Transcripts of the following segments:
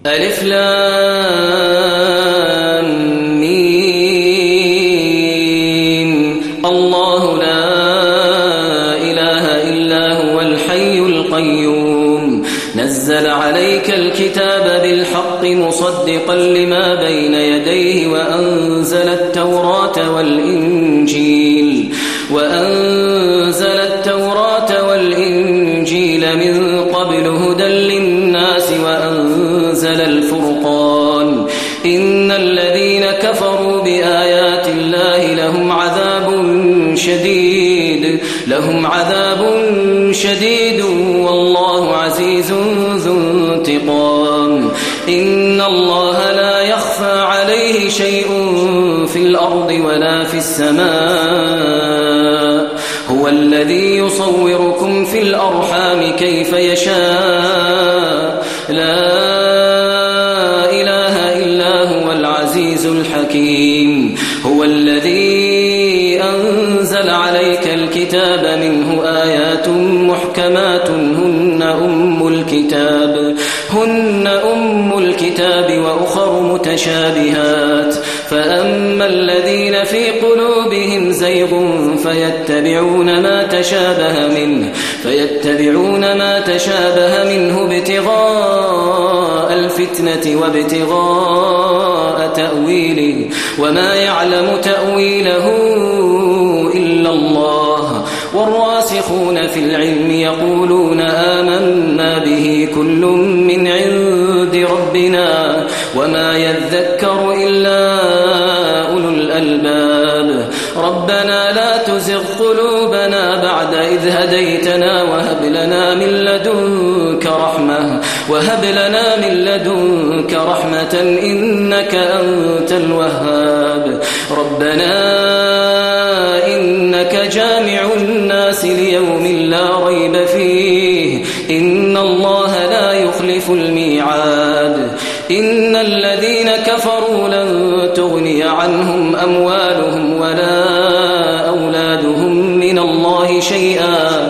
ألف لام ميم الله لا إله إلا هو الحي القيوم نزل عليك الكتاب بالحق مصدقا لما بين يديه وأنزل التوراة والإنجيل من قبل هدى للناس وأنزل الفرقان إن الذين كفروا بآيات الله لهم عذاب شديد والله عزيز ذو انتقام إن الله لا يخفى عليه شيء في الأرض ولا في السماء هو الذي يصوركم في الأرحام كيف يشاء لا إله إلا هو العزيز الحكيم هو الذي أنزل عليك الكتاب منه آيات محكمات هن أم الكتاب وأخر متشابهات فأما الذين في قلوبهم زيغ فيتبعون ما تشابه منه ابتغاء الفتنة وابتغاء تأويله وما يعلم تأويله إلا الله والراسخون في العلم يقولون آمنا به كل من عند ربنا وما يذكر إلا أولو الألباب ربنا لا تزغ قلوبنا بعد إذ هديتنا وهب لنا من لدنك رحمة إنك أنت الوهاب ربنا إنك جامع الناس ليوم لا ريب فيه إن الله لا يخلف الميعاد إن الذين كفروا لن تغني عنهم أموالهم ولا أولادهم من الله شيئا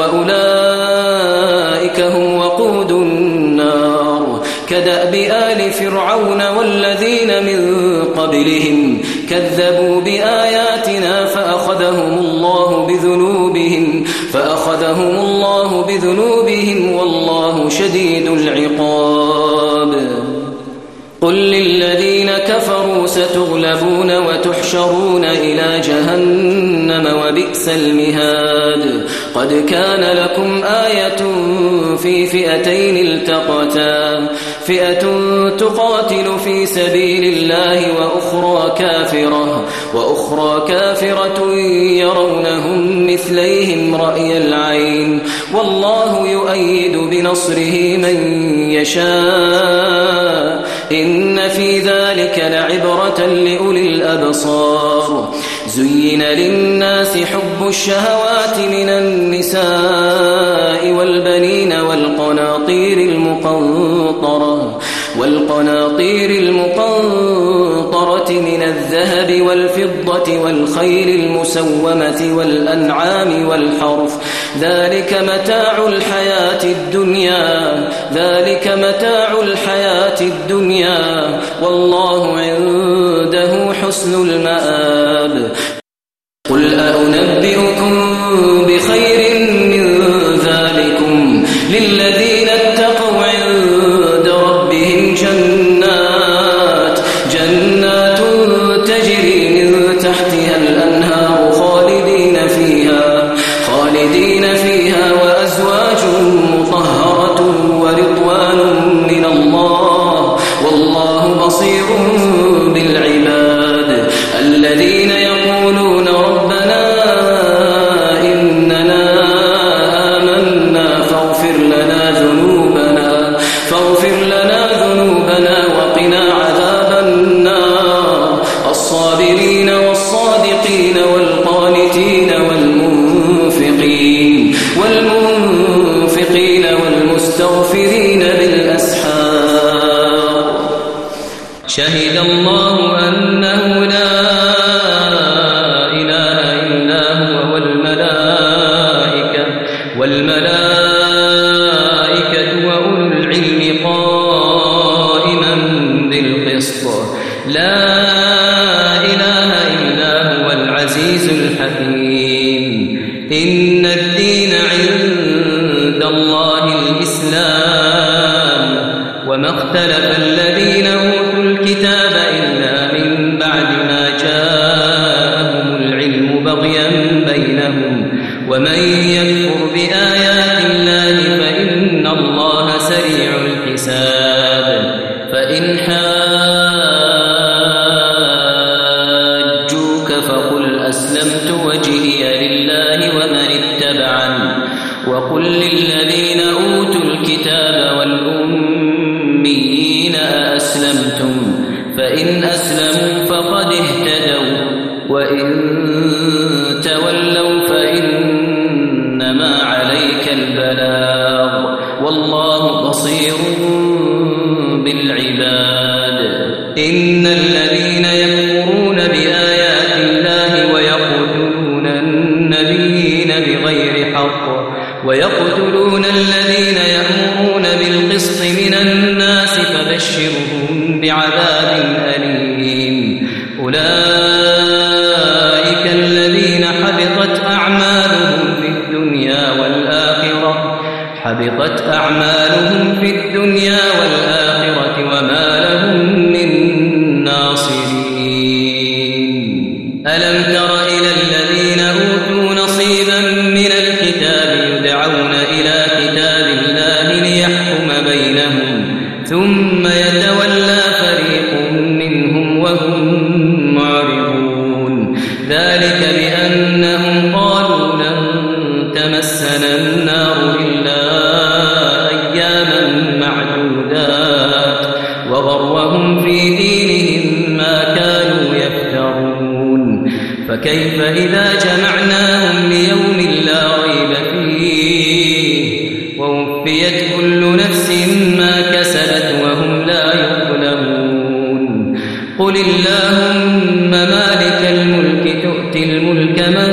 وأولئك هم وقود النار كدأب آل فرعون والذين من قبلهم كذبوا بآياتنا فأخذهم الله بذنوبهم والله شديد العقاب قل للذين كفروا ستغلبون وتحشرون إلى جهنم وبئس المهاد قد كان لكم آية في فئتين التقتا فئة تقاتل في سبيل الله وأخرى كافرة يرونهم مثليهم رأي العين والله يؤيد بنصره من يشاء إن في ذلك لعبرة لأولي الأبصار زين للناس حب الشهوات من النساء والبنين والقناطير المقنطرة من الذهب والفضة والخيل المسومة والأنعام والحرث ذلك متاع الحياة الدنيا والله عنده حسن المآب قل أنبئكم بخير من ذلكم للذين اتقوا عند ربهم جنات تجري من تحتها الأنهار خالدين فيها وأزواج مطهرة ورضوان من الله والله بصير بالعباد الذين يقولون ربنا إننا آمنا فاغفر لنا ذنوبنا وقنا عذاب النار الصابرين والصادقين والقانتين والمنفقين والمستغفرين بالأسحار شهد الله أنه لا إله إلا هو والملائكة وأولو العلم قائما لا إله إلا هو العزيز الحكيم إن الدين عند الله الإسلام وما اختلف الذين أوتوا الكتاب إلا من بعد ما جاءهم العلم بغيا بينهم ومن يكفر بآيات الله فإن الله سريع الحساب فإن حاجوك فقل أسلمت وجهي لله ومن اتبعني وقل للذين أوتوا الكتاب والأميين أأسلمتم فإن أسلموا فقد اهتدوا وإن تولوا فإنما عليك البلاغ والله بصير بالعباد إن الذين يكفرون بآيات الله ويقتلون النبيين بغير حق ويقتلون الذين يأمرون بالقسط من الناس فبشرهم بعذاب أليم أولئك الذين حبطت أعمالهم في الدنيا والآخرة وما لهم من ناصرين ألم تر إلى الذين أوتوا نصيبا من الكتاب يدعون إلى كتاب الله ليحكم بينهم ثم يتولى فريق منهم وهم معرضون ذلك بأنهم قالوا لن تمسنا النار إلا أياما معدودات وغرهم في دينهم ما كانوا يفترون فكيف إذا جمعناهم ليوم لا ريب فيه ووفيت كل نفس ما كسبت وهم لا يظلمون قل اللهم مالك الملك تؤتي الملك من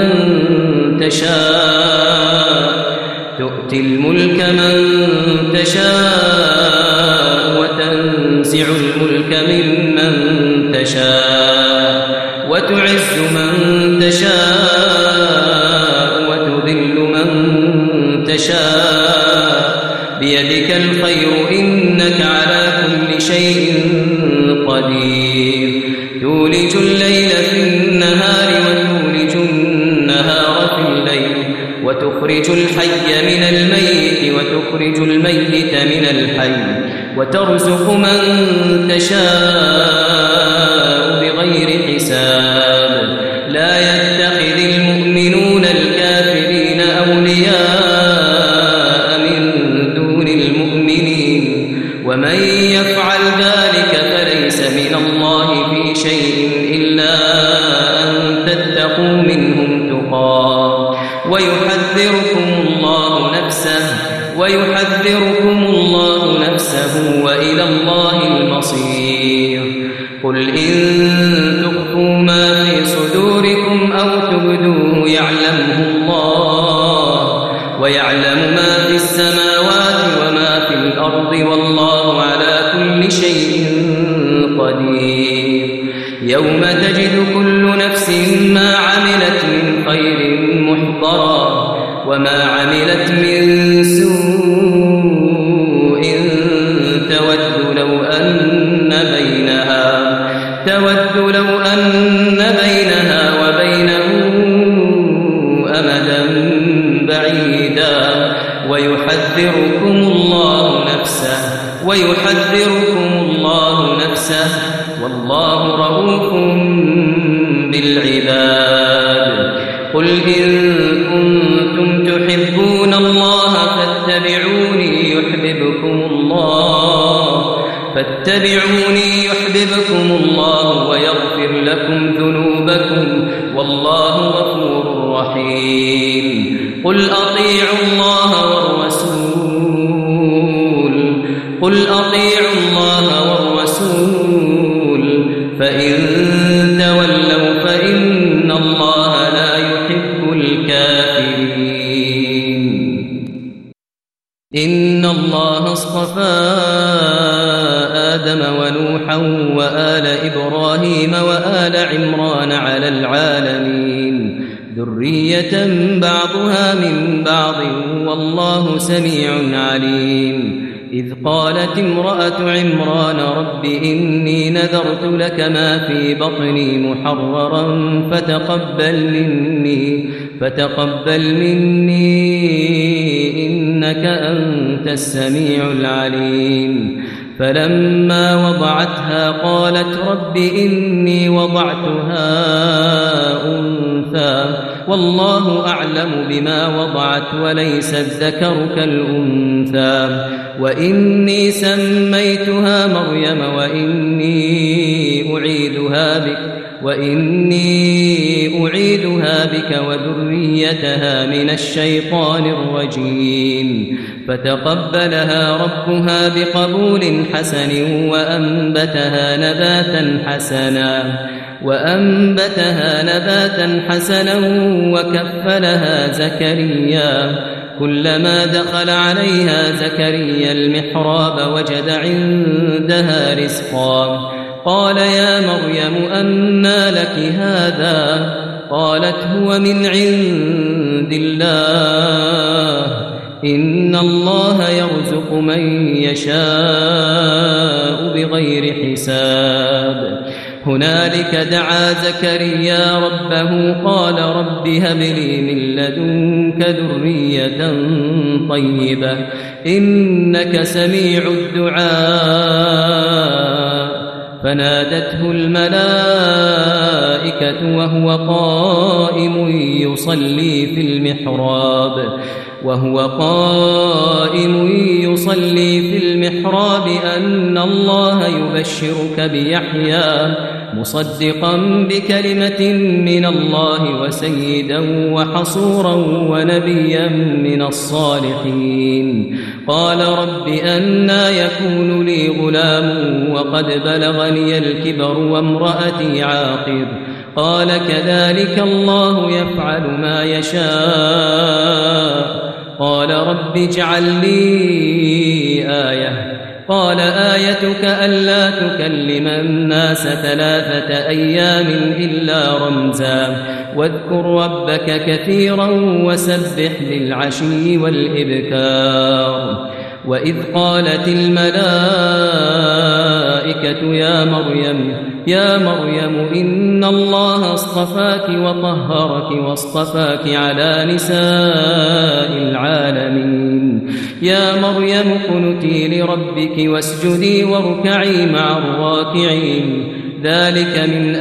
تشاء وتنزع الملك ممن تشاء وتعز من تشاء وتذل من تشاء بيدك الخير إنك على كل شيء قدير تولج الليل في النهار وتولج النهار في الليل وتخرج الحي من الميت وتخرج الميت من الحي وترزق من تشاء بغير حساب لا يتخذ المؤمنون الكافرين أولياء من دون المؤمنين ومن يفعل ذلك فليس من الله في شيء إلا أن تتقوا منهم تقاه ويحذركم الله نفسه وإلى الله المصير قل إن تخفوا ما في صدوركم أو تبدوه يعلمه الله ويعلم ما في السماوات وما في الأرض والله على كل شيء قدير يوم تجد كل نفس ما عملت من خير محضرا وما عملت من سوء تود لو أن بينها وبينه أمدا بعيدا ويحذركم الله نفسه والله رؤوف بالعباد قل إن كنتم تحبون الله فاتبعوني يحببكم الله ويغفر لكم ذنوبكم والله غفور رحيم قل أطيعوا الله والرسول فإن تولوا فإن الله لا يحب الكافرين إن الله اصطفى آدم ونوحا وآل إبراهيم وآل عمران على العالمين ذرية بعضها من بعض والله سميع عليم. إذ قالت امرأة عمران رب إني نذرت لك ما في بطني محررا فتقبل مني إنك أنت السميع العليم. فلما وضعتها قالت رب إني وضعتها أنثى والله أعلم بما وضعت وليس الذكر كالأنثى وإني سميتها مريم وإني أعيدها بك وذريتها من الشيطان الرجيم. فتقبلها ربها بقبول حسن وأنبتها نباتا حسنا وكفلها زكريا. كلما دخل عليها زكريا المحراب وجد عندها رزقا قال يا مريم أنى لك هذا؟ قالت هو من عند الله إن الله يرزق من يشاء بغير حساب. هنالك دعا زكريا ربه قال رب هب لي من لدنك ذرية طيبة إنك سميع الدعاء. فنادته الملائكة وهو قائم يصلي في المحراب أن الله يبشرك بيحيى مصدقا بكلمة من الله وسيدا وحصورا ونبيا من الصالحين. قال رب أنى يكون لي غلام وقد بلغني الكبر وامرأتي عاقر؟ قال كذلك الله يفعل ما يشاء. قال رب اجعل لي آية. قال آيتك ألا تكلم الناس 3 أيام إلا رمزا واذكر ربك كثيرا وسبح بالعشي والإبكار. وإذ قالت الملائكة يا مريم إن الله اصطفاك وطهرك واصطفاك على نساء العالمين. يا مريم اقنتي لربك واسجدي واركعي مع الراكعين. ذلك من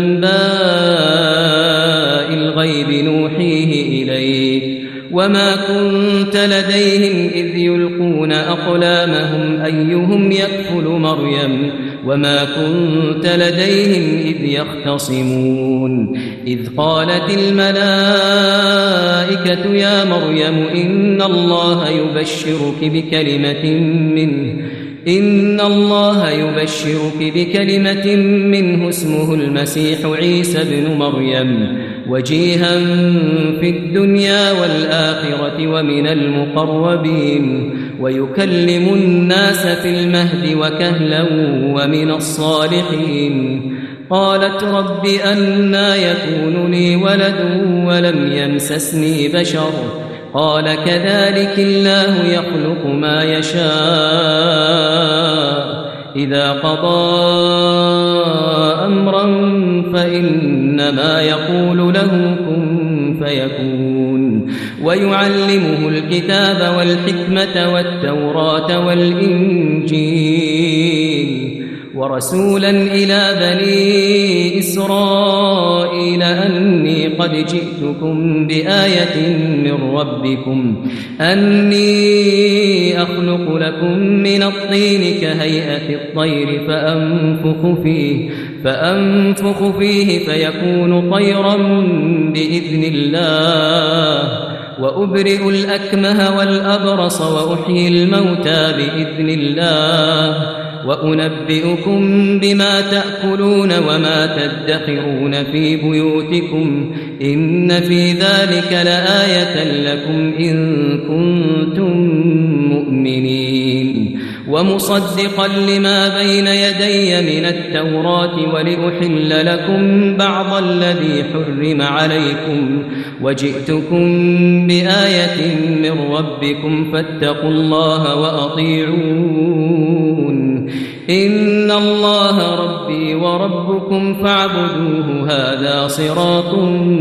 أنباء الغيب نوحيه إليك وما كنت لديهم إذ يلقون أقلامهم أيهم يكفل مريم وما كنت لديهم إذ يختصمون. إذ قالت الملائكة يا مريم إن الله يبشرك بكلمة منه اسمه المسيح عيسى ابن مريم وجيها في الدنيا والآخرة ومن المقربين ويكلم الناس في المهد وكهلا ومن الصالحين. قالت رب أنى يكون لي ولد ولم يمسسني بشر؟ قال كذلك الله يخلق ما يشاء إذا قضى أمرا فإنما يقول له كن فيكون. ويعلمه الكتاب والحكمة والتوراة والإنجيل ورسولا إلى بني إسرائيل أني قد جئتكم بآية من ربكم أني أخلق لكم من الطين كهيئة الطير فأنفخ فيه فيكون طيرا بإذن الله وأبرئ الأكمه والأبرص وأحيي الموتى بإذن الله وأنبئكم بما تأكلون وما تدخرون في بيوتكم إن في ذلك لآية لكم إن كنتم مؤمنين. ومصدقا لما بين يدي من التوراة ولأحل لكم بعض الذي حرم عليكم وجئتكم بآية من ربكم فاتقوا الله وأطيعون إن الله ربي وربكم فاعبدوه هذا صراط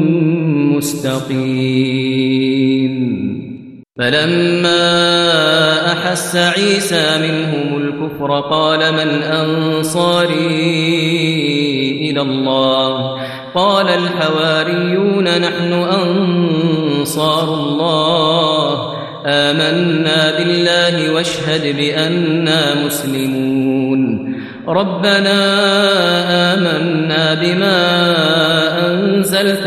مستقيم. فلما أحس عيسى منهم الكفر قال من أنصاري إلى الله قال الحواريون نحن أنصار الله آمنا بالله واشهد بأننا مسلمون ربنا آمنا بما أنزلت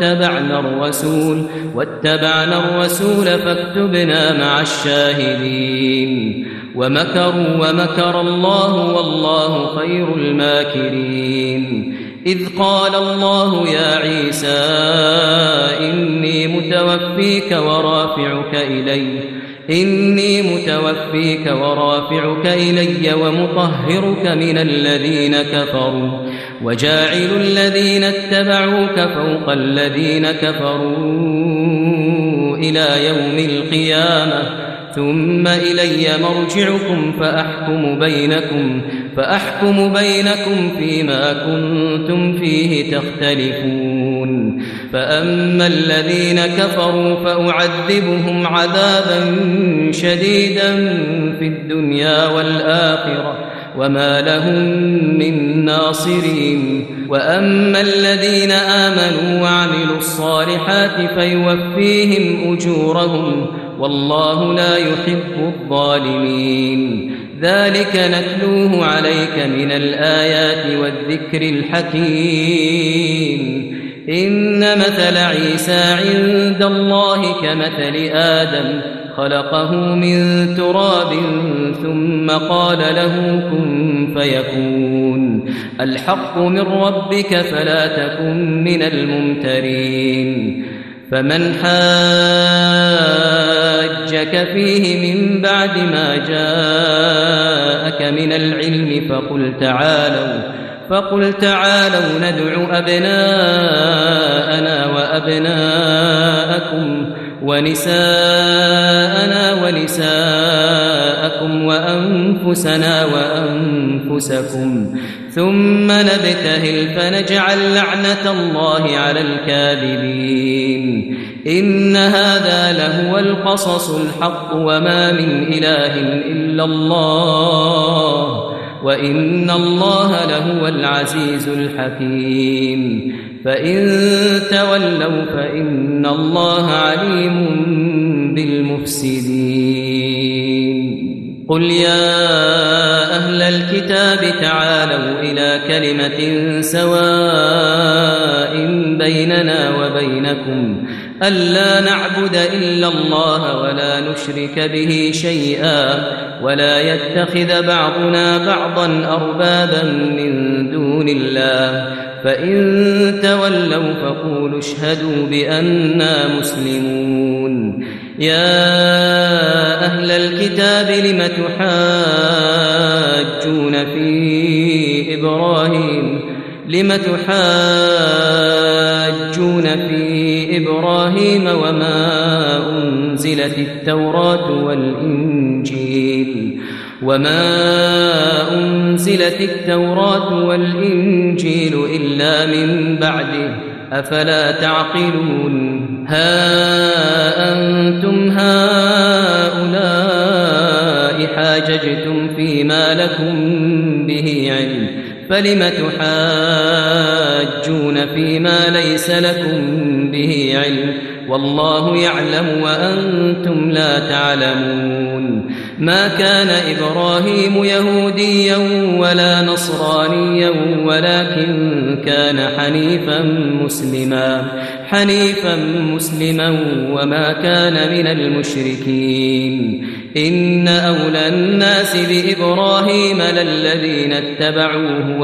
واتبعنا الرسول فاكتبنا مع الشاهدين ومكروا ومكر الله والله خير الماكرين إذ قال الله يا عيسى إني متوفيك ورافعك إلي ومطهرك من الذين كفروا وجاعل الذين اتبعوك فوق الذين كفروا إلى يوم القيامة ثم إلي مرجعكم فأحكم بينكم فيما كنتم فيه تختلفون فأما الذين كفروا فأعذبهم عذابا شديدا في الدنيا والآخرة وما لهم من ناصرين وأما الذين آمنوا وعملوا الصالحات فيوفيهم أجورهم والله لا يحب الظالمين ذلك نتلوه عليك من الآيات والذكر الحكيم إن مثل عيسى عند الله كمثل آدم خلقه من تراب ثم قال له كن فيكون الحق من ربك فلا تكن من الممترين فمن حاجك فيه من بعد ما جاءك من العلم فقل تعالوا ندع أبناءنا وأبناءكم ونساءنا ونساءكم وأنفسنا وأنفسكم ثم نبتهل فنجعل لعنة الله على الكاذبين إن هذا لهو القصص الحق وما من إله إلا الله وإن الله لهو العزيز الحكيم فإن تولوا فإن الله عليم بالمفسدين قل يا أهل الكتاب تعالوا إلى كلمة سواء بيننا وبينكم ألا نعبد إلا الله ولا نشرك به شيئا ولا يتخذ بعضنا بعضا أربابا من دون الله فإن تولوا فقولوا اشهدوا بأننا مسلمون يا أهل الكتاب لم تحاجون في إبراهيم وما أنزلت التوراة والإنجيل إلا من بعده أفلا تعقلون ها أنتم هؤلاء حاججتم فيما لكم به علم فلم تحاجون فيما ليس لكم به علم والله يعلم وأنتم لا تعلمون ما كان إبراهيم يهوديا ولا نصرانيا ولكن كان حنيفا مسلما وما كان من المشركين إن أولى الناس بإبراهيم للذين اتبعوه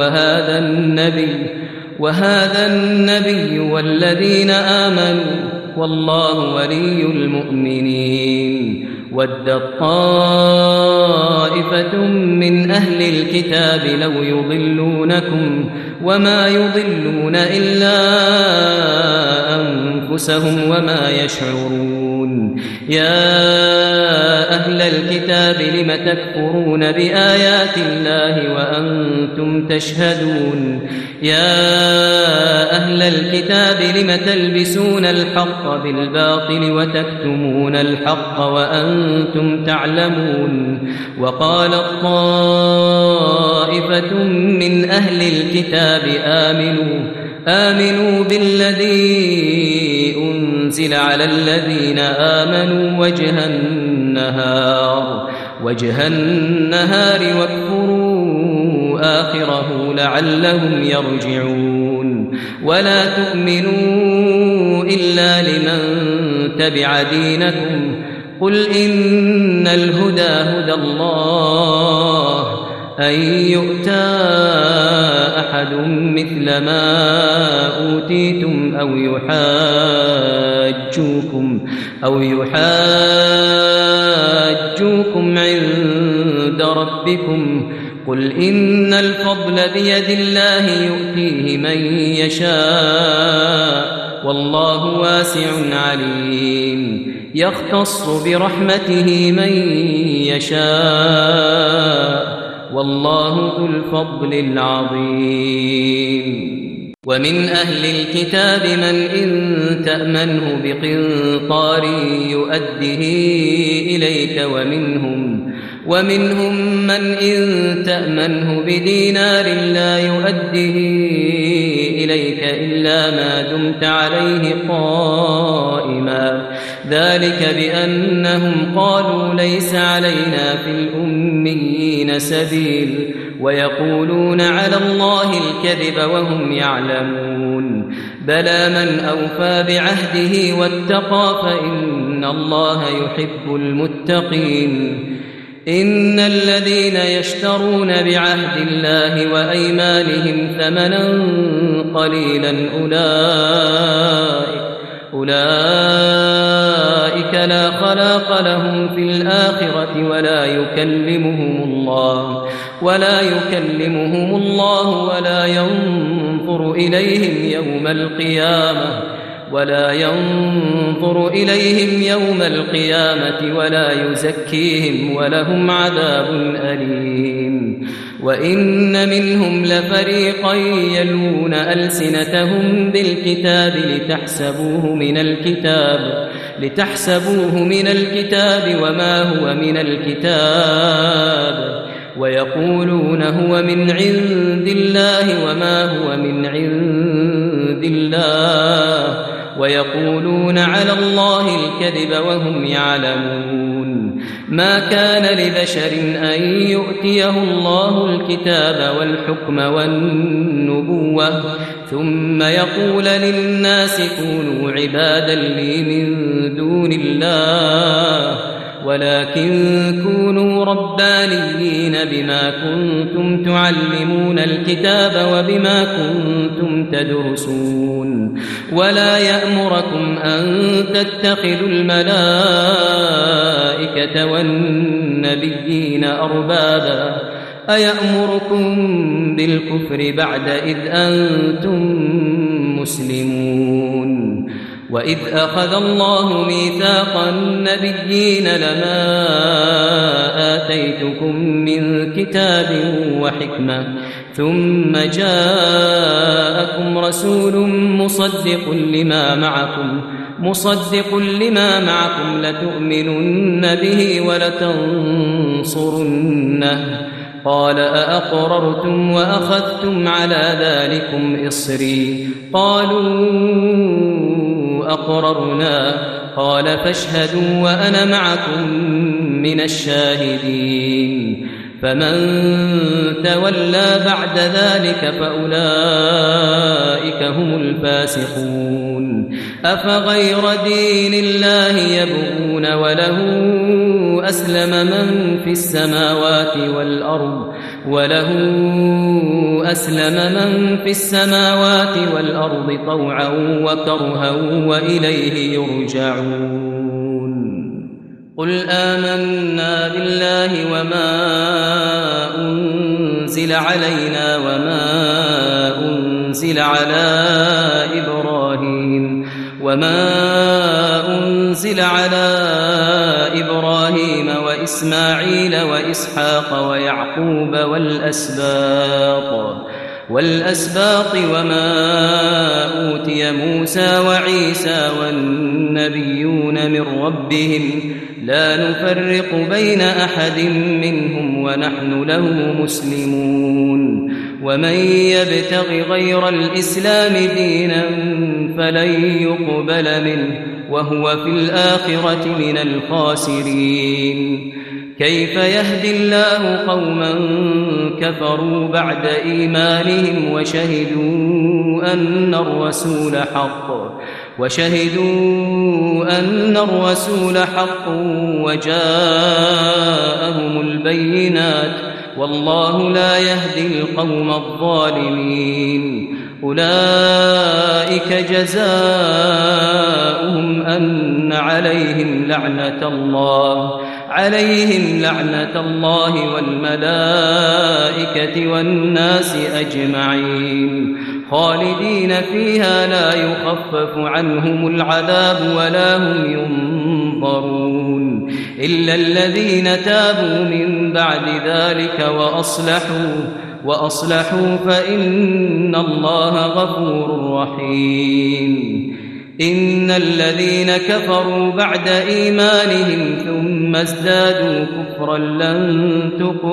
وهذا النبي والذين آمنوا والله ولي المؤمنين ودت طائفة من أهل الكتاب لو يضلونكم وما يضلون إلا أنفسهم وما يشعرون يا أهل الكتاب لم تكفرون بآيات الله وأنتم تشهدون يا أهل الكتاب لم تلبسون الحق بالباطل وتكتمون الحق وأنتم تعلمون وقالت طائفة من أهل الكتاب آمنوا بالذي أنزل على الذين آمنوا وجه النهار واكفروا آخره لعلهم يرجعون ولا تؤمنوا إلا لمن تبع دينكم قل إن الهدى هدى الله أن يؤتى أحد مثل ما أوتيتم أو يحاجوكم عند ربكم قل إن الفضل بيد الله يؤتيه من يشاء والله واسع عليم يختص برحمته من يشاء والله ذو الفضل العظيم ومن أهل الكتاب من إن تأمنه بقنطار يؤده إليك ومنهم من إن تأمنه بدينار لا يؤده إليك إلا ما دمت عليه قائما ذلك بأنهم قالوا ليس علينا في الأميين سبيل ويقولون على الله الكذب وهم يعلمون بلى من أوفى بعهده واتقى فإن الله يحب المتقين إن الذين يشترون بعهد الله وأيمانهم ثمنا قليلا أولئك لا خلاق لهم في الآخرة ولا يكلمهم الله ولا ينظر إليهم يوم القيامة ولا يزكيهم ولهم عذاب أليم وإن منهم لفريقا يلوون ألسنتهم بالكتاب لتحسبوه من الكتاب وما هو من الكتاب ويقولون هو من عند الله وما هو من عند الله ويقولون على الله الكذب وهم يعلمون ما كان لبشر أن يؤتيه الله الكتاب والحكم والنبوة ثم يقول للناس كونوا عبادا لي من دون الله ولكن كونوا ربانيين بما كنتم تعلمون الكتاب وبما كنتم تدرسون ولا يأمركم أن تتخذوا الملائكة والنبيين أربابا أيأمركم بالكفر بعد إذ أنتم مسلمون وإذ أخذ الله ميثاق النبيين لما آتيتكم من كتاب وحكمة ثم جاءكم رسول مصدق لما معكم لتؤمنن به ولتنصرنه قال أأقررتم وأخذتم على ذلكم إصري قالوا أقررنا قال فاشهدوا وأنا معكم من الشاهدين فمن تولى بعد ذلك فأولئك هم الفاسقون أفغير دين الله يبغون وله أسلم من في السماوات والأرض طوعا وكرها وإليه يرجعون قل آمنا بالله وما أنزل علينا وما أنزل على إبراهيم وإسماعيل وإسحاق ويعقوب والأسباط وما أوتي موسى وعيسى والنبيون من ربهم لا نفرق بين أحد منهم ونحن له مسلمون ومن يبتغ غير الإسلام دينا فلن يقبل منه وهو في الآخرة من الخاسرين كيف يهدي الله قوما كفروا بعد إيمانهم وشهدوا أن الرسول حق وجاءهم البينات والله لا يهدي القوم الظالمين أولئك جزاؤهم أن عليهم لعنة الله والملائكة والناس أجمعين خالدين فيها لا يخفف عنهم العذاب ولا هم ينظرون إلا الذين تابوا من بعد ذلك وأصلحوا فإن الله غفور رحيم إن الذين كفروا بعد إيمانهم ثم ازدادوا كفرا لن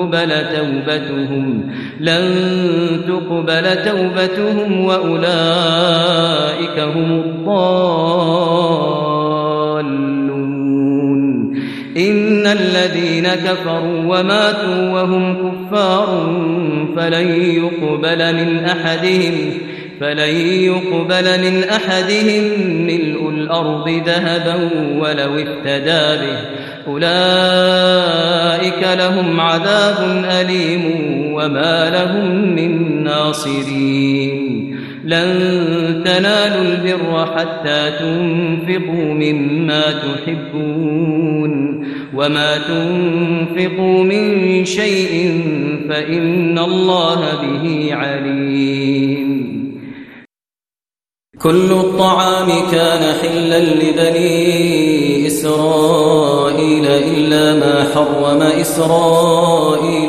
تقبل توبتهم وأولئك هم الضالون إن الذين كفروا وماتوا وهم كفار فلن يقبل من أحدهم ملء الأرض ذهبا ولو افتدى به أولئك لهم عذاب أليم وما لهم من ناصرين لن تنالوا البر حتى تنفقوا مما تحبون وما تنفقوا من شيء فإن الله به عليم كل الطعام كان حلا لبني إسرائيل إلا ما حرم إسرائيل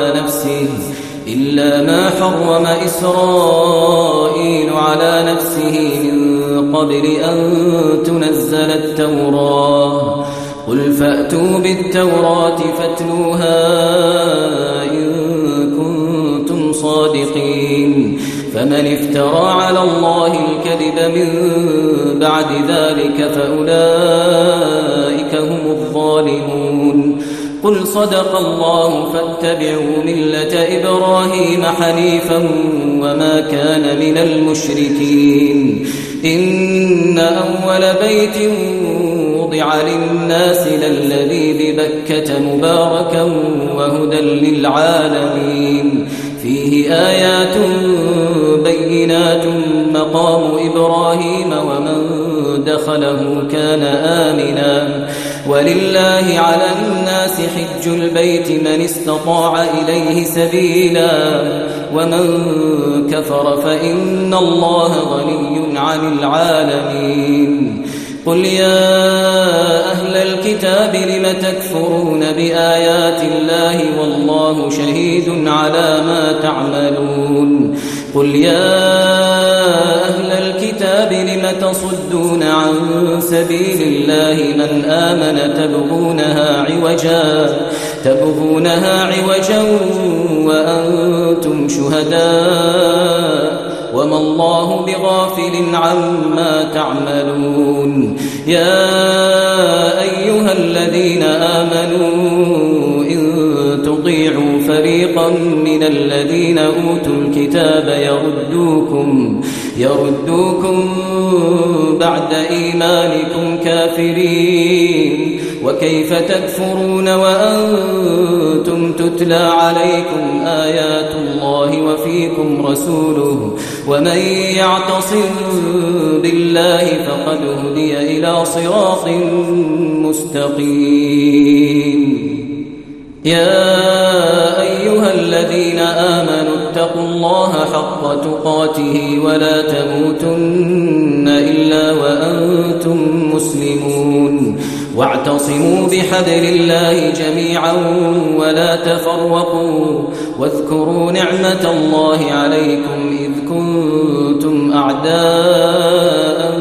على نفسه من قبل أن تنزل التوراة قل فأتوا بالتوراة فاتلوها إن كنتم صادقين فمن افترى على الله الكذب من بعد ذلك فأولئك هم الظالمون قل صدق الله فاتبعوا ملة إبراهيم حنيفا وما كان من المشركين إن أول بيت وضع للناس للذي ببكة مباركا وهدى للعالمين فيه آيات بينات مقام إبراهيم ومن دخله كان آمنا ولله على الناس حج البيت من استطاع إليه سبيلا ومن كفر فإن الله غني عن العالمين قل يا أهل الكتاب لم تكفرون بآيات الله والله شهيد على ما تعملون قل يا أهل الكتاب لم تصدون عن سبيل الله من آمن تبغونها عوجا وأنتم شهداء وما الله بغافل عما تعملون يا أيها الذين آمنوا إن تطيعوا فريقا من الذين أوتوا الكتاب يردوكم بعد إيمانكم كافرين وكيف تكفرون وأنتم تتلى عليكم آيات الله وفيكم رسوله ومن يعتصم بالله فقد هدي إلى صراط مستقيم. يا أيها الذين آمنوا اتقوا الله حق تقاته ولا تموتن إلا وأنتم مسلمون واعتصموا بحبل الله جميعا ولا تفرقوا واذكروا نعمة الله عليكم إذ كنتم أعداء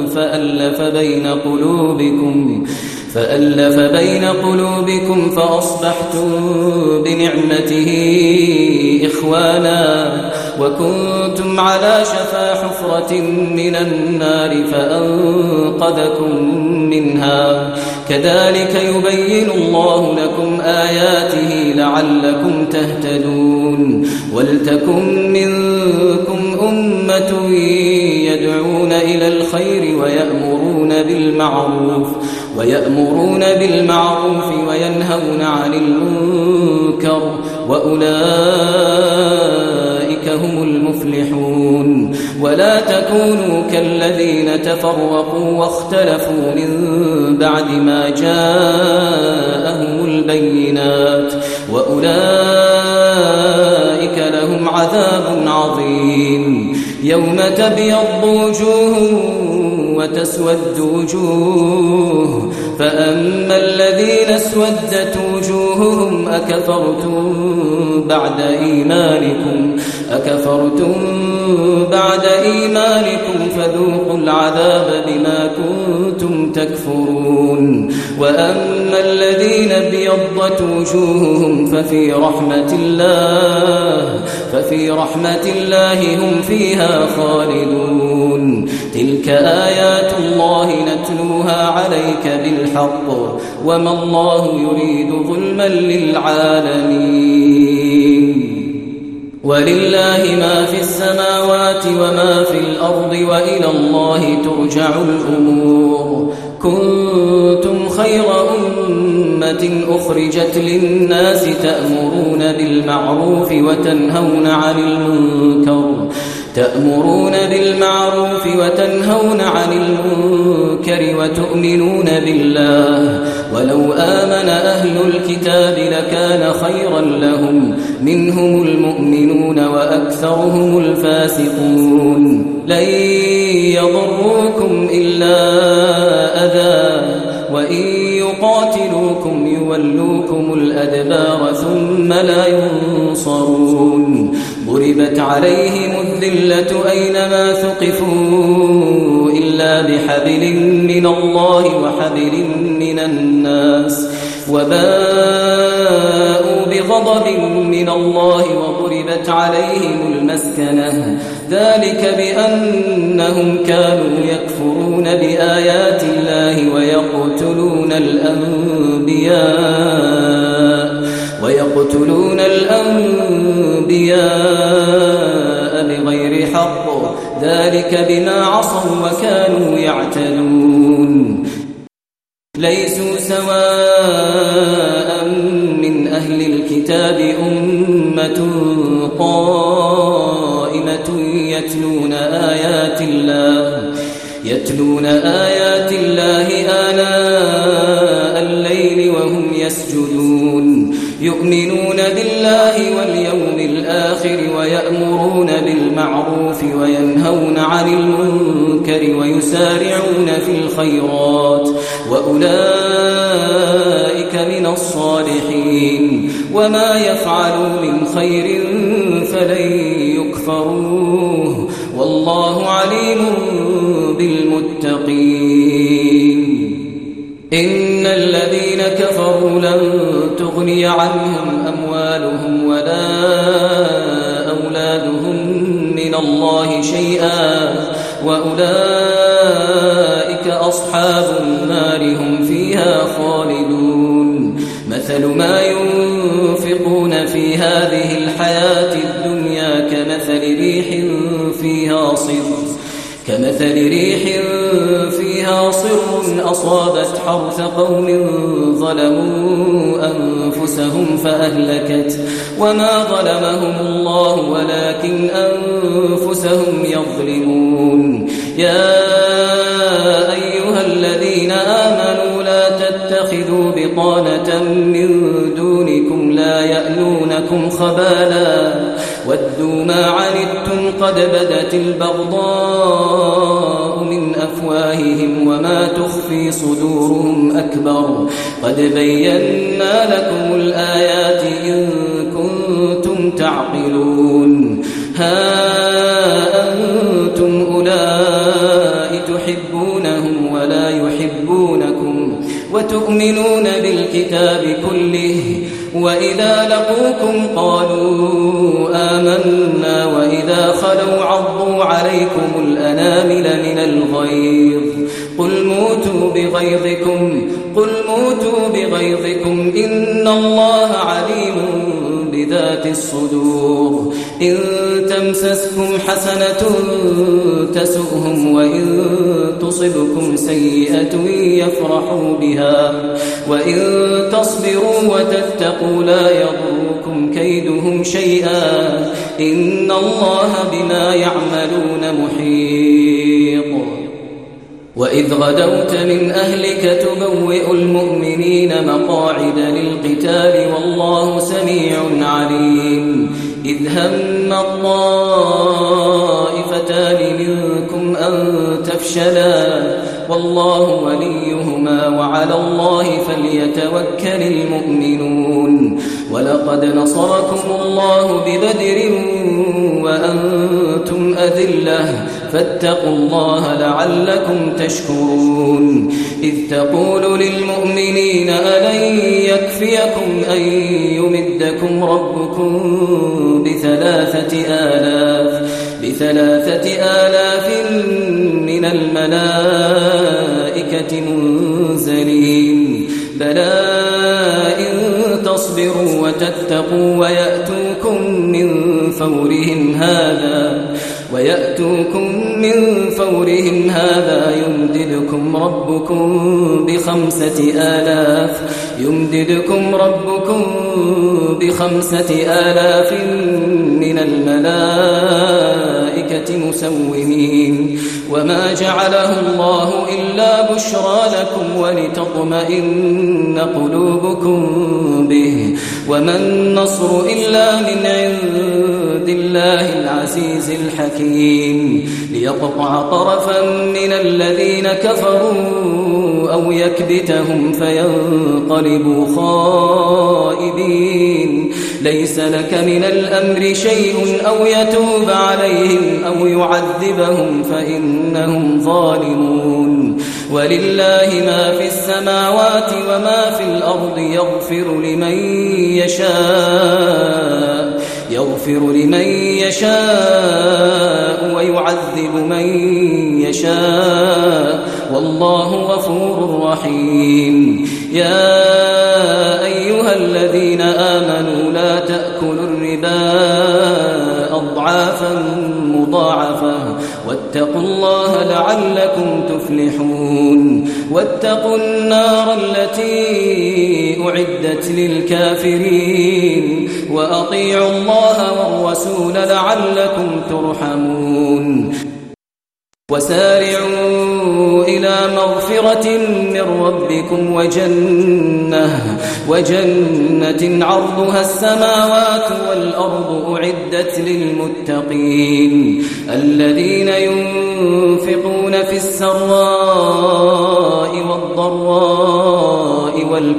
فألف بين قلوبكم فأصبحتم بنعمته إخوانا وكنتم على شفا حفرة من النار فأنقذكم منها كذلك يبين الله لكم آياته لعلكم تهتدون. ولتكن منكم أمة يدعون إلى الخير ويأمرون بالمعروف وينهون عن المنكر وأولئك هم المفلحون. ولا تكونوا كالذين تفرقوا واختلفوا من بعد ما جاءهم البينات وأولئك لهم عذاب عظيم. يوم تبيض وجوه وتسود وجوه فأما الذين اسودت وجوههم أكفرتم بعد إيمانكم فذوقوا العذاب بما كنتم تكفرون. وأما الذين ابيضت وجوههم ففي رحمة الله هم فيها خالدون. تلك آيات الله نتلوها عليك بالحق وما الله يريد ظلما للعالمين. ولله ما في السماوات وما في الأرض وإلى الله ترجع الأمور. كنتم خير أمة أخرجت للناس تأمرون بالمعروف وتنهون عن المنكر وتؤمنون بالله. ولو آمن أهل الكتاب لكان خيرا لهم منهم المؤمنون وأكثرهم الفاسقون. لن يضروكم إلا أذى وإن يقاتلوكم يولوكم الأدبار ثم لا ينصرون. ضربت عليهم الذلة أينما ثقفوا إلا بحبل من الله وحبل من الناس وباءوا بغضب من الله وضربت عليهم المسكنة ذلك بأنهم كانوا يكفرون بآيات الله ويقتلون الأنبياء بغير حق ذلك بما عصوا وكانوا يعتدون. ليسوا سواء من أهل الكتاب أمة قائمة يتلون آيات الله آناء الليل وهم يسجدون يؤمنون بالله واليوم الآخر ويأمرون بالمعروف وينهون عن المنكر ويسارعون في الخيرات وأولئك من الصالحين. وما يفعلوا من خير فلن يكفروه والله عليم بالمتقين. إن الذين كفروا لن تغني عنهم أموالهم ولا أولادهم من الله شيئا وأولئك أصحاب النار هم فيها خالدون. مثل ما ينفقون في هذه الحياة الدنيا كمثل كمثل ريح فيها صر أصابت حرث قوم ظلموا أنفسهم فأهلكت وما ظلمهم الله ولكن أنفسهم يظلمون يا أيها الذين آمنوا لا تتخذوا بطانة من دونكم لا يألونكم خبالا ودوا ما عنتم قد بدت البغضاء من أفواههم وما تخفي صدورهم أكبر قد بينا لكم الآيات إن كنتم تعقلون ها أنتم أولئك تحبونهم ولا يحبونكم وتؤمنون بالكتاب كله وإذا لقوكم قالوا آمنا وإذا خلوا عضوا عليكم الأنامل من الغيظ قل موتوا بغيظكم إن الله عليم بذات الصدور إن تمسسكم حسنة تسؤهم وإن تصبكم سيئة يفرحوا بها وإن تصبروا وتتقوا لا يضركم كيدهم شيئا إن الله بما يعملون محيط وإذ غدوت من أهلك تبوئ المؤمنين مقاعد للقتال والله سميع عليم إذ هم الطائفتان منكم أن تفشلا والله وليهما وعلى الله فليتوكل المؤمنون ولقد نصركم الله ببدر وأنتم أذلة فاتقوا الله لعلكم تشكرون إذ تقول للمؤمنين ألن يكفيكم أن يمدكم ربكم بثلاثة آلاف من الملائكة منزلين بلى إن تصبروا وتتقوا ويأتوكم من فورهم هذا يمددكم ربكم ب5,000 من الملائكة مسومين وما جعله الله إلا بشرى لكم ولتطمئن قلوبكم به وما النصر إلا من عند الله العزيز الحكيم ليقطع طرفا من الذين كفروا أو يكبتهم فينقلبوا خائبين ليس لك من الأمر شيء أو يتوب عليهم أو يعذبهم فإنهم ظالمون ولله ما في السماوات وما في الأرض يغفر لمن يشاء ويعذب من يشاء والله غفور رحيم يا أيها الذين آمنوا لا تأكلوا الربا أضعافا مضاعفة واتقوا الله لعلكم تفلحون واتقوا النار التي أعدت للكافرين وأطيعوا الله والرسول لعلكم ترحمون وسارعوا إلى مغفرة من ربكم وجنة عرضها السماوات والأرض أعدت للمتقين الذين ينفقون في السراء والضراء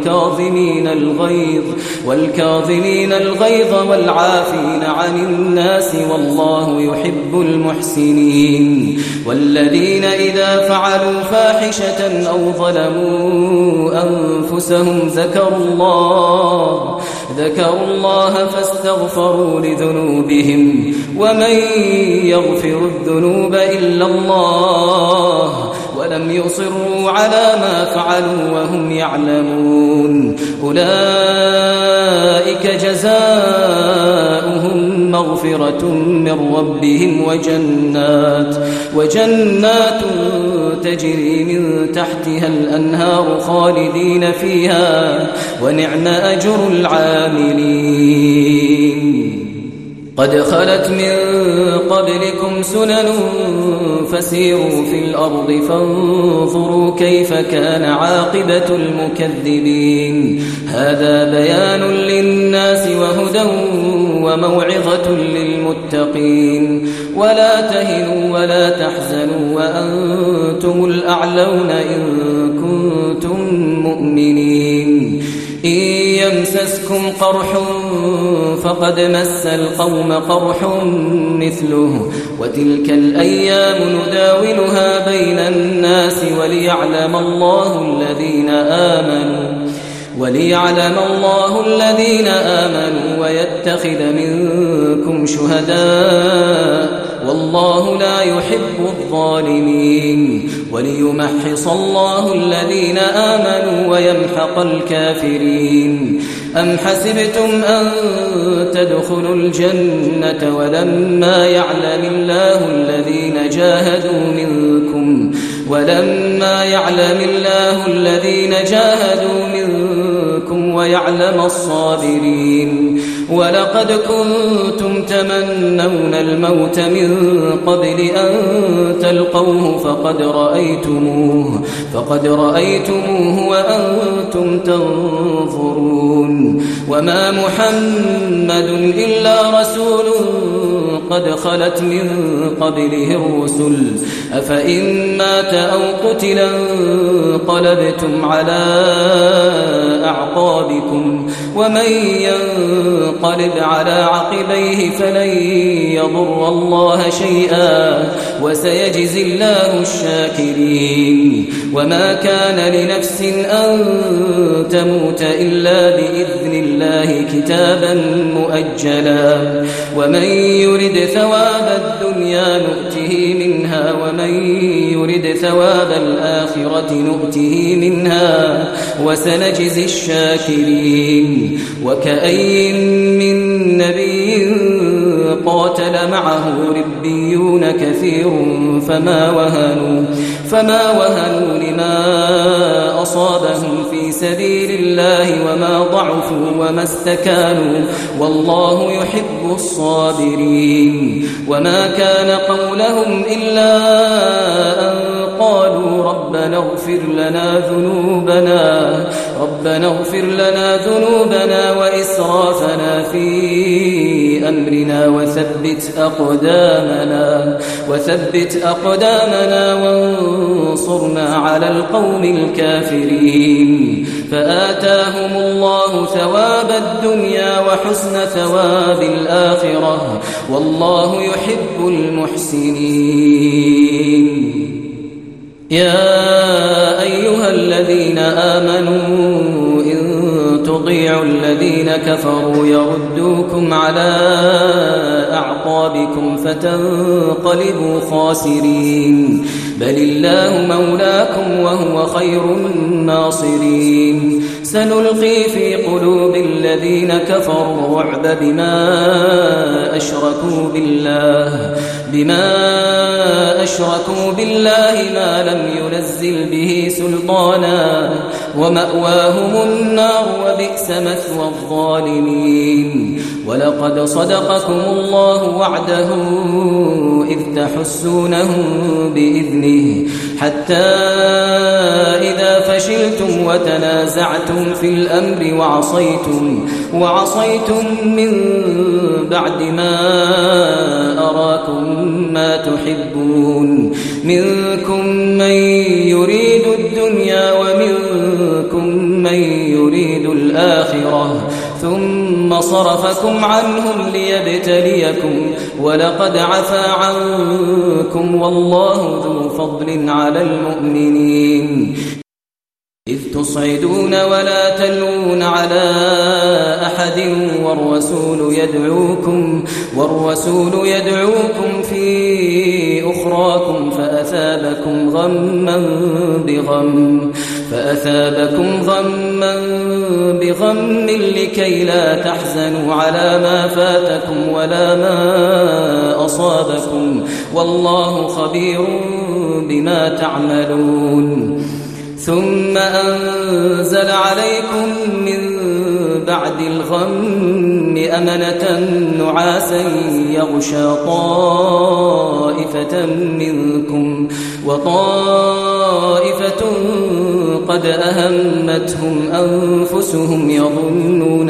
والكاظمين الغيظ والعافين عن الناس والله يحب المحسنين والذين إذا فعلوا فاحشة أو ظلموا أنفسهم ذكروا الله فاستغفروا لذنوبهم ومن يغفر الذنوب إلا الله ولم يصروا على ما فعلوا وهم يعلمون أولئك جزاؤهم مغفرة من ربهم وجنات تجري من تحتها الأنهار خالدين فيها ونعم أجر العاملين. قد خلت من قبلكم سنن فسيروا في الأرض فانظروا كيف كان عاقبة المكذبين. هذا بيان للناس وهدى وموعظة للمتقين. ولا تهنوا ولا تحزنوا وأنتم الأعلون إن كنتم مؤمنين. إن يمسسكم قرح فقد مس القوم قرح مثله وتلك الأيام نداولها بين الناس وليعلم الله الذين آمنوا ويتخذ منكم شهداء والله لا يحب الظالمين. وليمحص الله الذين آمنوا ويمحق الكافرين. أم حسبتم أن تدخلوا الجنة ولما يعلم الله الذين جاهدوا منكم ويعلم الصابرين. ولقد كنتم تمنون الموت من قبل أن تلقوه فقد رأيتموه وأنتم تنظرون. وما محمد إلا رسول قد خلت من قبله الرسل أفإن مات أو قتلا انقلبتم على أعقابكم ومن ينقلب على عقبيه فلن يضر الله شيئا وسيجزي الله الشاكرين. وما كان لنفس أن تموت إلا بإذن الله كتابا مؤجلا ومن يرد ثواب الدنيا نؤته منها ومن يرد ثواب الآخرة نؤته منها وسنجزي الشاكرين. وكأين من نبي قاتل معه ربيون كثير فما وهنوا لما أصابهم في سبيل الله وما ضعفوا وما استكانوا والله يحب الصابرين. وما كان قولهم إلا أن قالوا ربنا اغفر لنا ذنوبنا وإسرافنا في أمرنا وثبت أقدامنا وانصرنا على القوم الكافرين. فآتاهم الله ثواب الدنيا وحسن ثواب الآخرة والله يحب المحسنين. يا أيها الذين آمنوا إن تطيعوا الذين كفروا يردوكم على أعقابكم فتنقلبوا خاسرين بل الله مولاكم وهو خير الناصرين. سنلقي في قلوب الذين كفروا الرعب بما أشركوا بالله ما لم ينزل به سلطانا ومأواهم النار وبئس مثوى الظالمين. ولقد صدقكم الله وعده إذ تحسونهم بإذنه حتى إذا فشلتم وتنازعتم في الأمر وعصيتم من بعد ما أراكم ما تحبون منكم من يريد الدنيا ومنكم من يريد الآخرة ثم صرفكم عنهم ليبتليكم ولقد عفا عنكم والله ذو فضل على المؤمنين. إذ تصعدون ولا تلوون على أحد والرسول يدعوكم في أخراكم فأثابكم غما فأثابكم غما بغم لكي لا تحزنوا على ما فاتكم ولا ما أصابكم والله خبير بما تعملون ثم أنزل عليكم من بعد الغم أمنة نعاسا يغشى طائفة منكم وطائفة قد أهمتهم أنفسهم يظنون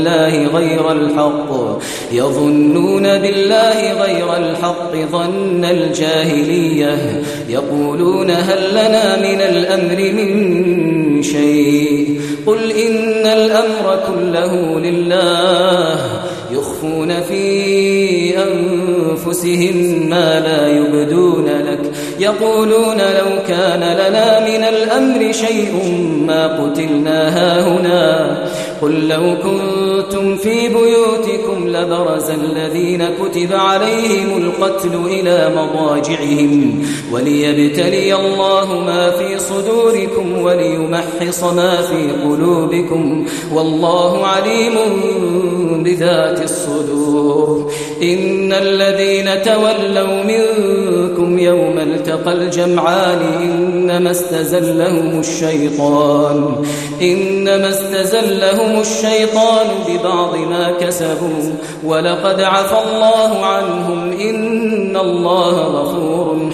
بالله غير الحق ظن الجاهلية يقولون هل لنا من الأمر من شيء قل إن الأمر كله لله يخفون في أنفسهم ما لا يبدون لك يقولون لو كان لنا من الأمر شيء ما قتلنا هاهنا قل لو كنتم في بيوتكم لبرز الذين كتب عليهم القتل إلى مضاجعهم وليبتلي الله ما في صدوركم وليمحص ما في قلوبكم والله عليم بذات الصدور إن الذين تولوا منكم يوم التقى الجمعان إنما استزلهم الشيطان ببعض ما كسبوا ولقد عفى الله عنهم إن الله غفور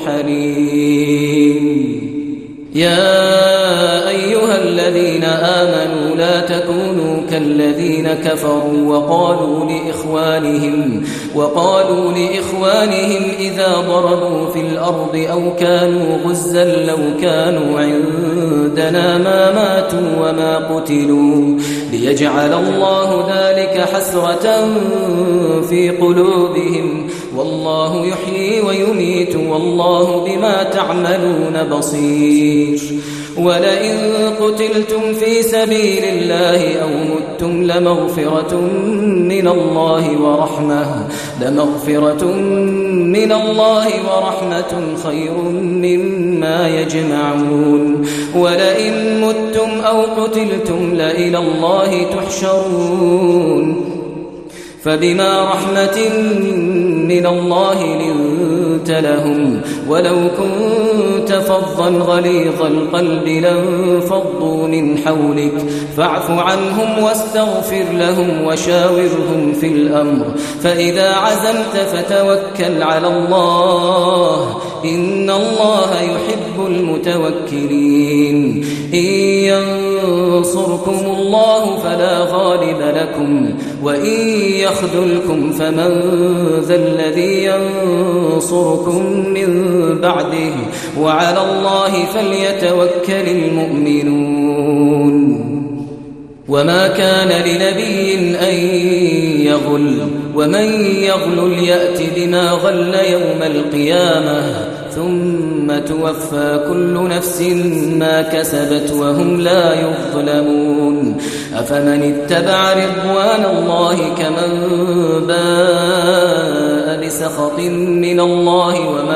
حليم يا أيها الذين آمنوا لا تكونوا كالذين كفروا وقالوا لإخوانهم إذا ضربوا في الأرض أو كانوا غزا لو كانوا عندنا ما ماتوا وما قتلوا ليجعل الله ذلك حسرة في قلوبهم والله يحيي ويميت والله بما تعملون بصير ولئن قتلتم في سبيل الله أو متم لمغفرة من الله ورحمة خير مما يجمعون ولئن متم أو قتلتم لإلى الله تحشرون فبما رحمة من الله لنت لهم ولو كنت فظا غليظ القلب لانفضوا من حولك فاعف عنهم واستغفر لهم وشاورهم في الأمر فإذا عزمت فتوكل على الله إن الله يحب المتوكلين إن ينصركم الله فلا غالب لكم وإن يخذلكم فمن ذا الذي ينصركم من بعده وعلى الله فليتوكل المؤمنون وما كان لنبي أن يغل ومن يغل يأت بما غل يوم القيامة ثم توفى كل نفس ما كسبت وهم لا يظلمون أفمن اتبع رضوان الله كمن باء بسخط من الله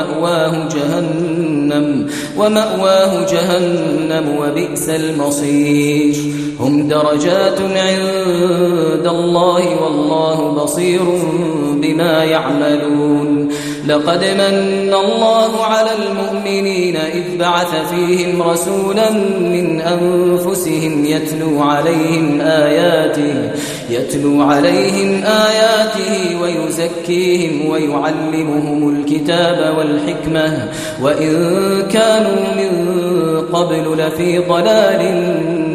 ومأواه جهنم وبئس المصير هم درجات عند الله والله بصير بما يعملون لقد من الله على المؤمنين إذ بعث فيهم رسولا من أنفسهم يتلو عليهم آياته ويزكيهم ويعلمهم الكتاب والحكمة وإن كانوا من قبل لفي ضلال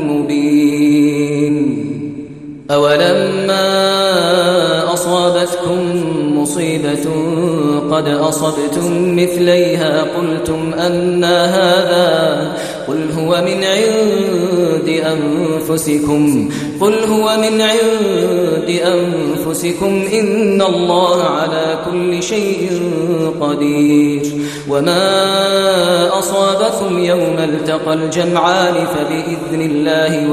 مبين أولما أصابتكم مصيبة قد أصبتم مثليها قلتم أنى هذا قل هو من عند أنفسكم إن الله على كل شيء قدير وما أصابكم يوم التقى الجمعان فبإذن الله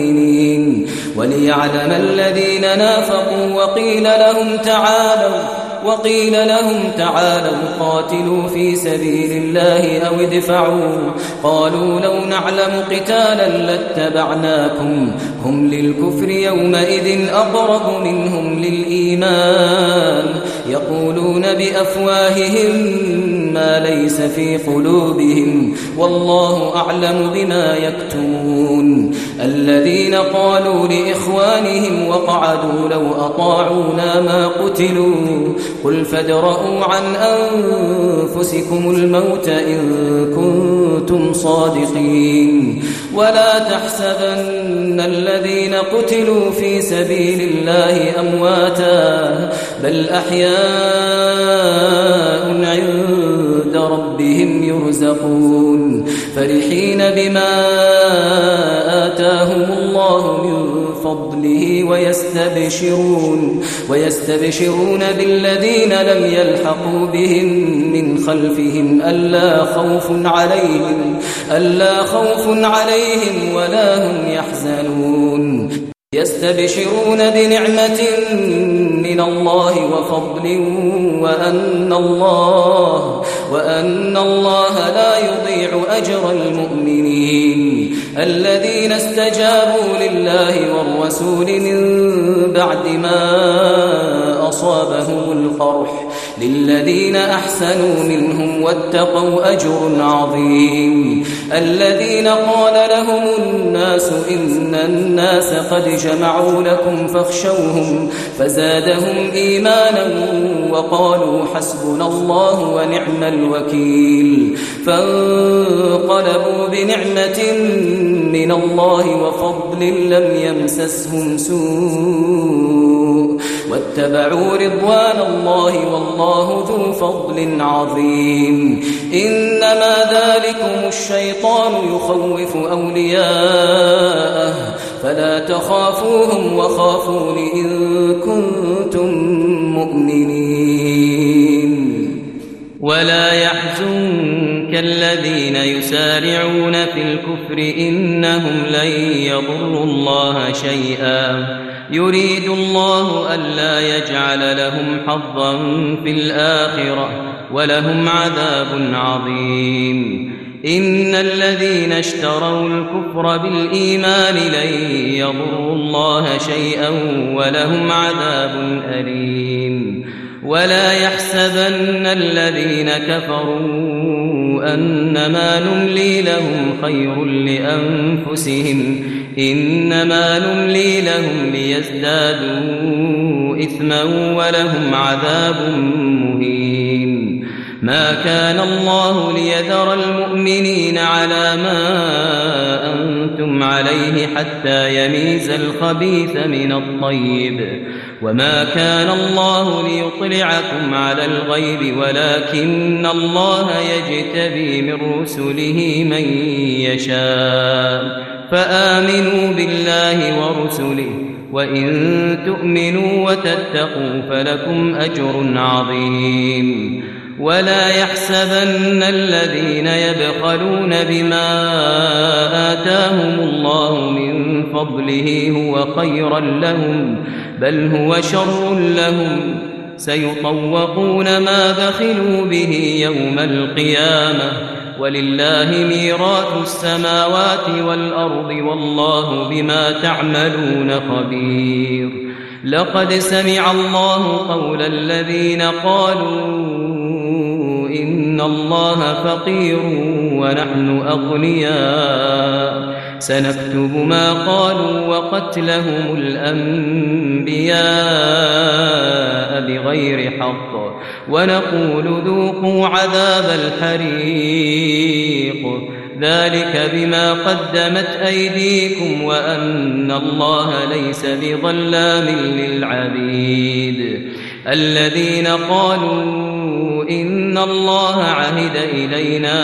وليعلم الذين نافقوا وقيل لهم وقيل لهم تعالوا قاتلوا في سبيل الله أو ادفعوا قالوا لو نعلم قتالا لاتبعناكم هم للكفر يومئذ أقرب منهم للإيمان يقولون بأفواههم ما ليس في قلوبهم والله أعلم بما يكتمون الذين قالوا لإخوانهم وقعدوا لو أطاعونا ما قتلوا قل فادرءوا عن أنفسكم الموت إن كنتم صادقين ولا تحسبن الذين قتلوا في سبيل الله أمواتا بل أحياء عند ربهم يرزقون فرحين بما آتاهم الله من فضله ويستبشرون بالذين لم يلحقوا بهم من خلفهم ألا خوف عليهم ولا هم يحزنون يستبشرون بنعمة من الله وفضل وأن الله لا يضيع أجر المؤمنين الذين استجابوا لله والرسول من بعد ما أصابهم القرح للذين أحسنوا منهم واتقوا أجر عظيم الذين قال لهم الناس إن الناس قد جمعوا لكم فاخشوهم فزادهم إيمانا وقالوا حسبنا الله ونعم الوكيل فانقلبوا بنعمة من الله وفضل لم يمسسهم سوء واتبعوا رضوان الله والله ذو فضل عظيم إنما ذلكم الشيطان يخوف أولياءه فلا تخافوهم وخافون إن كنتم مؤمنين ولا يحزنك الذين يسارعون في الكفر إنهم لن يضروا الله شيئا يريد الله ألا يجعل لهم حظا في الآخرة ولهم عذاب عظيم إن الذين اشتروا الكفر بالإيمان لن يضروا الله شيئا ولهم عذاب أليم ولا يحسبن الذين كفروا أنما نملي لهم خير لأنفسهم إنما نملي لهم ليزدادوا إثما ولهم عذاب مهين ما كان الله ليذر المؤمنين على ما أنتم عليه حتى يميز الخبيث من الطيب وما كان الله ليطلعكم على الغيب ولكن الله يجتبي من رسله من يشاء فآمنوا بالله ورسله وإن تؤمنوا وتتقوا فلكم أجر عظيم ولا يحسبن الذين يبخلون بما آتاهم الله من فضله هو خيرا لهم بل هو شر لهم سيطوقون ما بخلوا به يوم القيامة ولله ميراث السماوات والأرض والله بما تعملون خبير لقد سمع الله قول الذين قالوا إن الله فقير ونحن أغنياء سنكتب ما قالوا وقتلهم الأنبياء بغير حق ونقول ذوقوا عذاب الحريق ذلك بما قدمت أيديكم وأن الله ليس بظلام للعبيد الذين قالوا إن الله عهد إلينا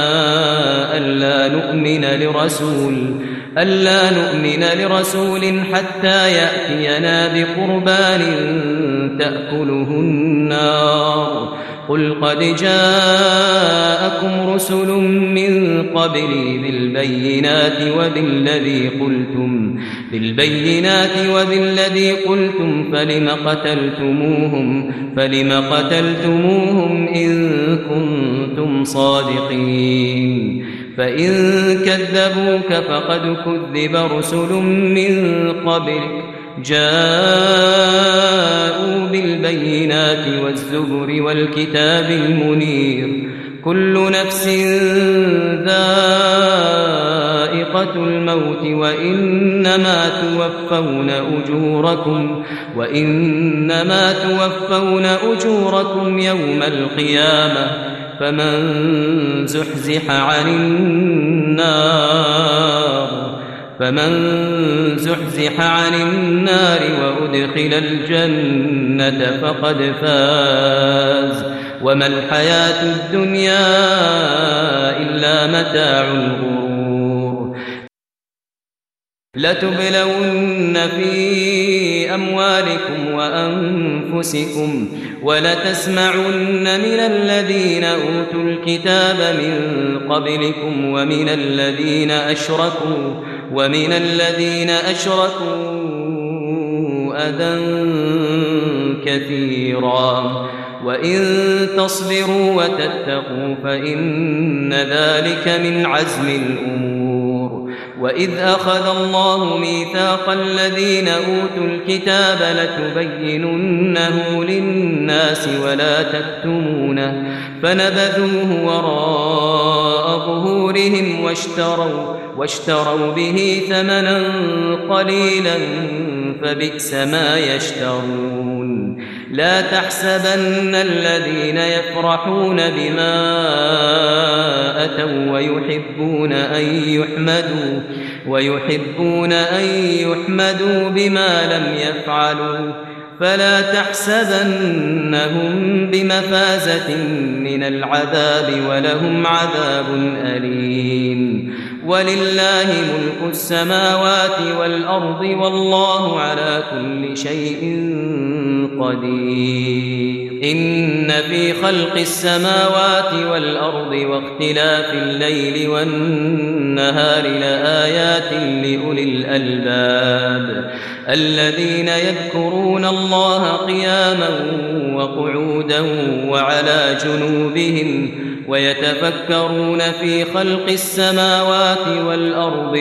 ألا نؤمن لرسول حتى يأتينا بقربان تأكله النار قل قد جاءكم رسل من قبلي بالبينات وبالذي قلتم فلم قتلتموهم إن كنتم صادقين فإن كذبوك فقد كذب رسل من قبلك جاءوا بالبينات والزبر والكتاب المنير كل نفس ذائقة الموت وإنما توفون أجوركم يوم القيامة فمن زحزح عن النار وأدخل الجنة فقد فاز وما الحياة الدنيا إلا متاع الغرور لتبلون في أموالكم وأنفسكم ولتسمعن من الذين أوتوا الكتاب من قبلكم ومن الذين أشركوا أذى كثيرا وإن تصبروا وتتقوا فإن ذلك من عزم الأمور وإذ أخذ الله ميثاق الذين أوتوا الكتاب لتبيننه للناس ولا تكتمونه فنبذوه وراء ظهورهم واشتروا به ثمنا قليلا فبئس ما يشترون لا تحسبن الذين يفرحون بما أتوا ويحبون أن يحمدوا بما لم يفعلوا فلا تحسبنهم بمفازة من العذاب ولهم عذاب أليم ولله ملك السماوات والأرض والله على كل شيء قدير إن في خلق السماوات والأرض واختلاف الليل والنهار لآيات لأولي الألباب الذين يذكرون الله قياما وقعودا وعلى جنوبهم ويتفكرون في خلق السماوات والأرض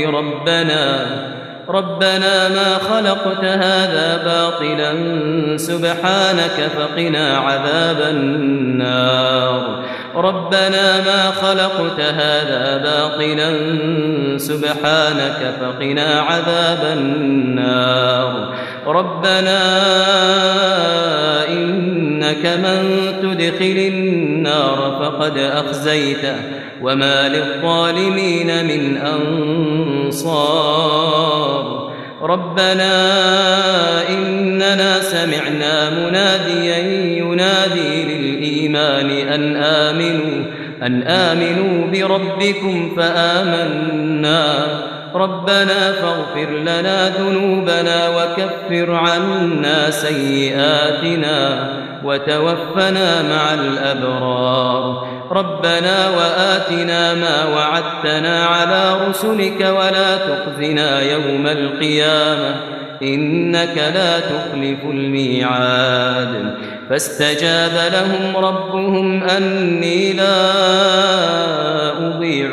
ربنا ما خلقت هذا باطلا سبحانك فقنا عذاب النار ربنا ما خلقت هذا باطلا سبحانك فقنا عذاب النار ربنا إنك من تدخل النار فقد أخزيته وما للظالمين من أنصار ربنا إننا سمعنا مناديا ينادي للإيمان أن آمنوا بربكم فآمنا ربنا فاغفر لنا ذنوبنا وكفر عنا سيئاتنا وتوفنا مع الأبرار ربنا وآتنا ما وعدتنا على رسلك ولا تخزنا يوم القيامة إنك لا تخلف الميعاد فاستجاب لهم ربهم أني لا أضيع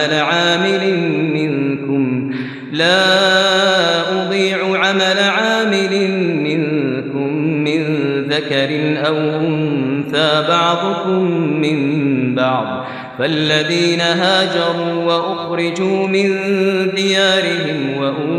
عمل عامل منكم من ذكر أو أنثى بعضكم من بعض فالذين هاجروا وأخرجوا من ديارهم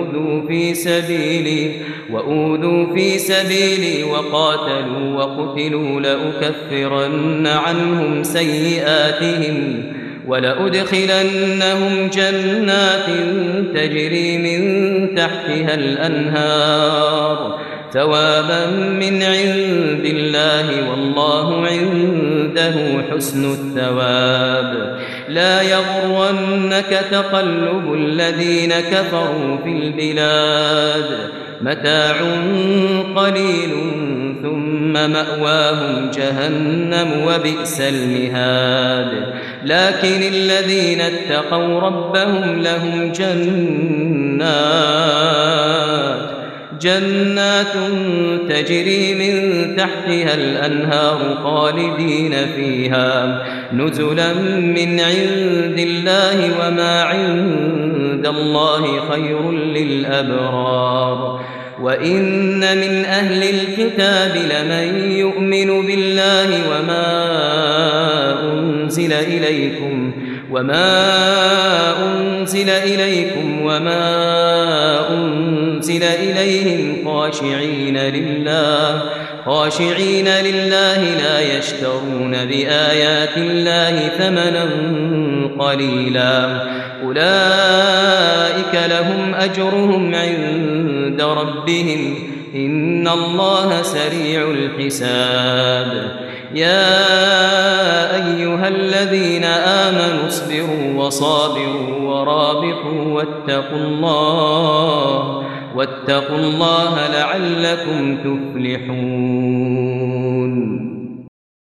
وأوذوا في سبيلي وقاتلوا وقتلوا لأكفرن عنهم سيئاتهم ولأدخلنهم جنات تجري من تحتها الأنهار ثوابا من عند الله والله عنده حسن الثواب لا يغرنك تقلب الذين كفروا في البلاد متاع قليل ثم مأواهم جهنم وبئس المهاد لكن الذين اتقوا ربهم لهم جنات تجري من تحتها الأنهار خالدين فيها نزلا من عند الله وما عند الله خير للأبرار وإن من أهل الكتاب لمن يؤمن بالله وما أنزل إليكم وما أنزل إليهم خاشعين لله لا يشترون بآيات الله ثمنا قليلا أولئك لهم أجرهم عند ربهم إن الله سريع الحساب يا أيها الذين آمنوا اصبروا وصابروا ورابطوا واتقوا الله لعلكم تفلحون